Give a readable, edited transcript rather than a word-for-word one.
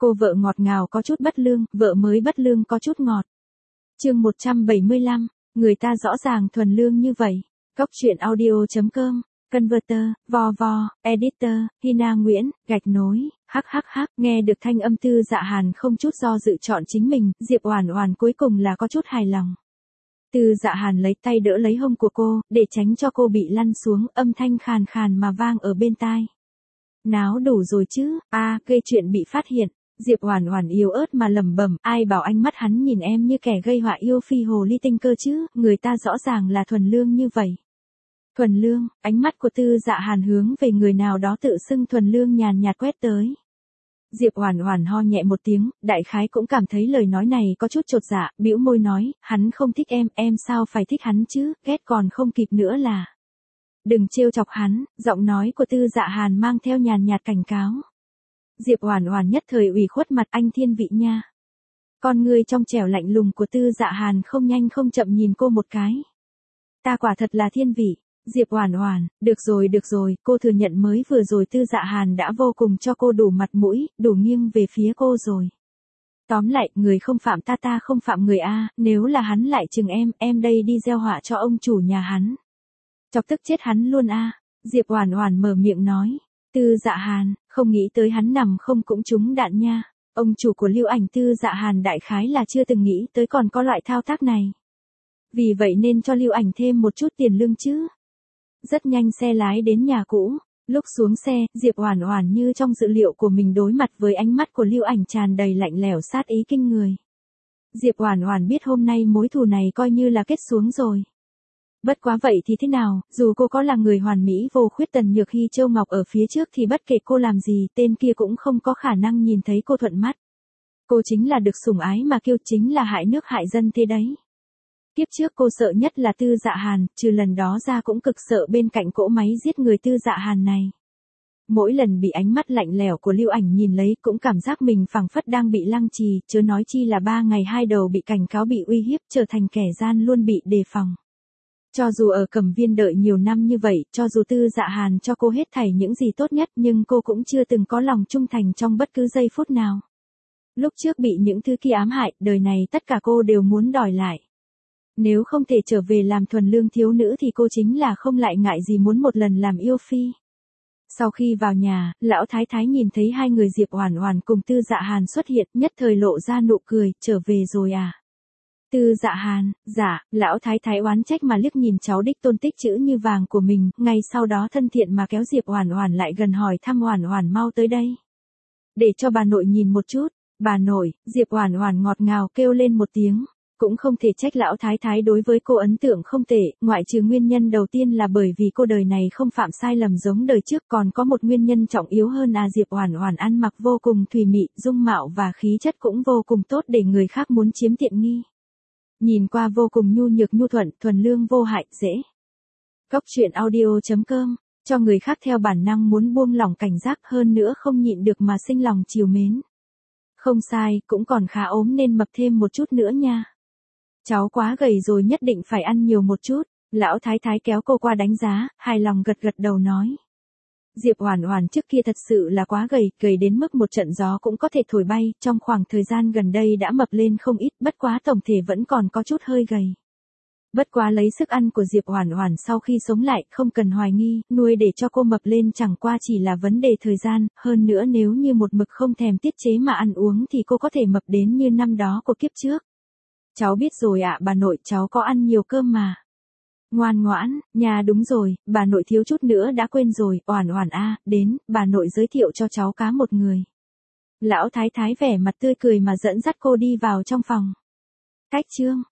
Cô vợ ngọt ngào có chút bất lương, vợ mới bất lương có chút ngọt. Chương 175, người ta rõ ràng thuần lương như vậy. Cóc truyện audio.com, Converter, vo, Editor, Hina Nguyễn, gạch nối, hắc, nghe được thanh âm Tư Dạ Hàn không chút do dự chọn chính mình, Diệp Oản Oản cuối cùng là có chút hài lòng. Tư Dạ Hàn lấy tay đỡ lấy hông của cô, để tránh cho cô bị lăn xuống, âm thanh khàn khàn mà vang ở bên tai. Náo đủ rồi chứ, gây chuyện bị phát hiện. Diệp Oản Oản yếu ớt mà lẩm bẩm, ai bảo ánh mắt hắn nhìn em như kẻ gây họa yêu phi hồ ly tinh cơ chứ, người ta rõ ràng là thuần lương như vậy. Thuần lương, ánh mắt của Tư Dạ Hàn hướng về người nào đó tự xưng thuần lương nhàn nhạt quét tới. Diệp Oản Oản ho nhẹ một tiếng, đại khái cũng cảm thấy lời nói này có chút chột dạ, bĩu môi nói, hắn không thích em sao phải thích hắn chứ, ghét còn không kịp nữa là. Đừng trêu chọc hắn, giọng nói của Tư Dạ Hàn mang theo nhàn nhạt cảnh cáo. Diệp Oản Oản nhất thời ủy khuất mặt, anh thiên vị nha. Con người trong trẻo lạnh lùng của Tư Dạ Hàn không nhanh không chậm nhìn cô một cái. Ta quả thật là thiên vị. Diệp Oản Oản, được rồi, cô thừa nhận mới vừa rồi Tư Dạ Hàn đã vô cùng cho cô đủ mặt mũi, đủ nghiêng về phía cô rồi. Tóm lại, người không phạm ta không phạm người a, nếu là hắn lại chừng em đây đi gieo họa cho ông chủ nhà hắn. Chọc tức chết hắn luôn a. Diệp Oản Oản mở miệng nói. Tư Dạ Hàn, không nghĩ tới hắn nằm không cũng trúng đạn nha. Ông chủ của Lưu Ảnh Tư Dạ Hàn đại khái là chưa từng nghĩ tới còn có loại thao tác này. Vì vậy nên cho Lưu Ảnh thêm một chút tiền lương chứ. Rất nhanh xe lái đến nhà cũ. Lúc xuống xe, Diệp Oản Oản như trong dự liệu của mình đối mặt với ánh mắt của Lưu Ảnh tràn đầy lạnh lẽo sát ý kinh người. Diệp Oản Oản biết hôm nay mối thù này coi như là kết xuống rồi. Bất quá vậy thì thế nào, dù cô có là người hoàn mỹ vô khuyết Tần Nhược Hy Châu Ngọc ở phía trước thì bất kể cô làm gì, tên kia cũng không có khả năng nhìn thấy cô thuận mắt. Cô chính là được sủng ái mà kêu, chính là hại nước hại dân thế đấy. Kiếp trước cô sợ nhất là Tư Dạ Hàn, trừ lần đó ra cũng cực sợ bên cạnh cỗ máy giết người Tư Dạ Hàn này. Mỗi lần bị ánh mắt lạnh lẽo của Lưu Ảnh nhìn lấy cũng cảm giác mình phảng phất đang bị lăng trì, chớ nói chi là 3 ngày 2 đầu bị cảnh cáo bị uy hiếp, trở thành kẻ gian luôn bị đề phòng. Cho dù ở Cẩm Viên đợi nhiều năm như vậy, cho dù Tư Dạ Hàn cho cô hết thảy những gì tốt nhất nhưng cô cũng chưa từng có lòng trung thành trong bất cứ giây phút nào. Lúc trước bị những thứ kia ám hại, đời này tất cả cô đều muốn đòi lại. Nếu không thể trở về làm thuần lương thiếu nữ thì cô chính là không lại ngại gì muốn một lần làm yêu phi. Sau khi vào nhà, lão thái thái nhìn thấy hai người Diệp Oản Oản cùng Tư Dạ Hàn xuất hiện, nhất thời lộ ra nụ cười, trở về rồi à? Tư Dạ Hàn, dạ, lão thái thái oán trách mà liếc nhìn cháu đích tôn tích chữ như vàng của mình, ngay sau đó thân thiện mà kéo Diệp Oản Oản lại gần hỏi thăm Oản Oản mau tới đây. Để cho bà nội nhìn một chút, bà nội, Diệp Oản Oản ngọt ngào kêu lên một tiếng. Cũng không thể trách lão thái thái đối với cô ấn tượng không tệ, ngoại trừ nguyên nhân đầu tiên là bởi vì cô đời này không phạm sai lầm giống đời trước, còn có một nguyên nhân trọng yếu hơn Diệp Oản Oản ăn mặc vô cùng thùy mị, dung mạo và khí chất cũng vô cùng tốt để người khác muốn chiếm tiện nghi. Nhìn qua vô cùng nhu nhược nhu thuận, thuần lương vô hại, dễ. Cóc truyện audio.com, cho người khác theo bản năng muốn buông lỏng cảnh giác hơn nữa không nhịn được mà sinh lòng trìu mến. Không sai, cũng còn khá ốm nên mập thêm một chút nữa nha. Cháu quá gầy rồi nhất định phải ăn nhiều một chút, lão thái thái kéo cô qua đánh giá, hài lòng gật đầu nói. Diệp Oản Oản trước kia thật sự là quá gầy đến mức một trận gió cũng có thể thổi bay, trong khoảng thời gian gần đây đã mập lên không ít, bất quá tổng thể vẫn còn có chút hơi gầy. Bất quá lấy sức ăn của Diệp Oản Oản sau khi sống lại, không cần hoài nghi, nuôi để cho cô mập lên chẳng qua chỉ là vấn đề thời gian, hơn nữa nếu như một mực không thèm tiết chế mà ăn uống thì cô có thể mập đến như năm đó của kiếp trước. Cháu biết rồi ạ bà nội, cháu có ăn nhiều cơm mà. Ngoan ngoãn, nhà đúng rồi, bà nội thiếu chút nữa đã quên rồi, Oản Oản đến, bà nội giới thiệu cho cháu cá một người. Lão thái thái vẻ mặt tươi cười mà dẫn dắt cô đi vào trong phòng. Cách chương